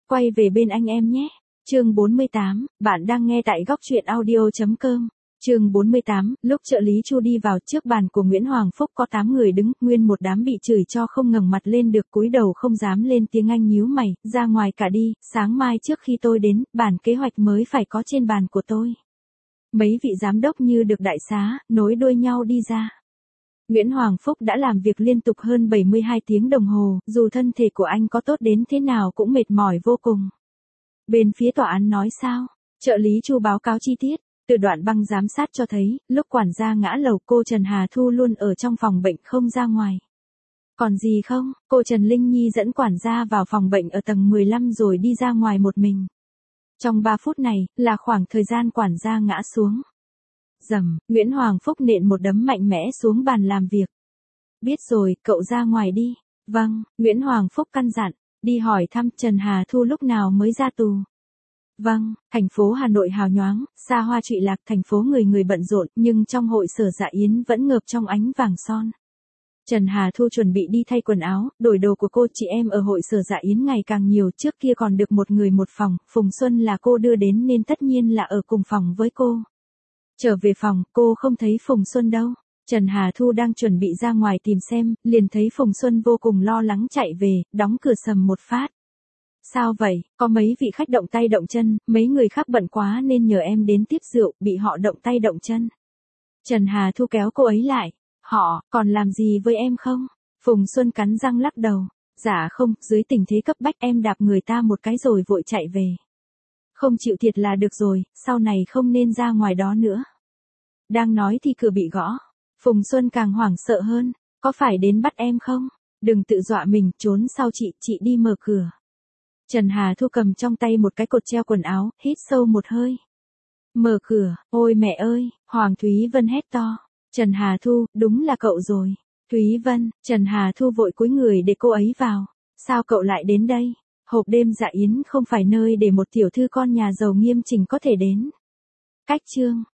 Quay về bên anh em nhé. Chương 48, bạn đang nghe tại góc truyện audio.com. Chương 48, lúc trợ lý Chu đi vào, trước bàn của Nguyễn Hoàng Phúc có 8 người đứng, nguyên một đám bị chửi cho không ngẩng mặt lên được, cúi đầu không dám lên tiếng. Anh nhíu mày, ra ngoài cả đi, sáng mai trước khi tôi đến, bản kế hoạch mới phải có trên bàn của tôi. Mấy vị giám đốc như được đại xá, nối đuôi nhau đi ra. Nguyễn Hoàng Phúc đã làm việc liên tục hơn 72 tiếng đồng hồ, dù thân thể của anh có tốt đến thế nào cũng mệt mỏi vô cùng. Bên phía tòa án nói sao? Trợ lý Chu báo cáo chi tiết. Từ đoạn băng giám sát cho thấy, lúc quản gia ngã lầu, cô Trần Hà Thu luôn ở trong phòng bệnh không ra ngoài. Còn gì không? Cô Trần Linh Nhi dẫn quản gia vào phòng bệnh ở tầng 15 rồi đi ra ngoài một mình. Trong 3 phút này, là khoảng thời gian quản gia ngã xuống. Rầm, Nguyễn Hoàng Phúc nện một đấm mạnh mẽ xuống bàn làm việc. Biết rồi, cậu ra ngoài đi. Vâng, Nguyễn Hoàng Phúc căn dặn, đi hỏi thăm Trần Hà Thu lúc nào mới ra tù. Vâng, thành phố Hà Nội hào nhoáng, xa hoa trụy lạc, thành phố người người bận rộn, nhưng trong hội sở dạ yến vẫn ngợp trong ánh vàng son. Trần Hà Thu chuẩn bị đi thay quần áo, đổi đồ của cô. Chị em ở hội sở dạ yến ngày càng nhiều, trước kia còn được một người một phòng, Phùng Xuân là cô đưa đến nên tất nhiên là ở cùng phòng với cô. Trở về phòng, cô không thấy Phùng Xuân đâu. Trần Hà Thu đang chuẩn bị ra ngoài tìm xem, liền thấy Phùng Xuân vô cùng lo lắng chạy về, đóng cửa sầm một phát. Sao vậy, có mấy vị khách động tay động chân, mấy người khác bận quá nên nhờ em đến tiếp rượu, bị họ động tay động chân. Trần Hà Thu kéo cô ấy lại. Họ, còn làm gì với em không? Phùng Xuân cắn răng lắc đầu. Dạ không, dưới tình thế cấp bách em đạp người ta một cái rồi vội chạy về. Không chịu thiệt là được rồi, sau này không nên ra ngoài đó nữa. Đang nói thì cửa bị gõ. Phùng Xuân càng hoảng sợ hơn. Có phải đến bắt em không? Đừng tự dọa mình, trốn sau chị đi mở cửa. Trần Hà Thu cầm trong tay một cái cột treo quần áo, hít sâu một hơi. Mở cửa, ôi mẹ ơi, Hoàng Thúy Vân hét to. Trần Hà Thu, đúng là cậu rồi. Thúy Vân, Trần Hà Thu vội cúi người để cô ấy vào. Sao cậu lại đến đây? Hộp đêm dạ yến không phải nơi để một tiểu thư con nhà giàu nghiêm chỉnh có thể đến. Cách chương.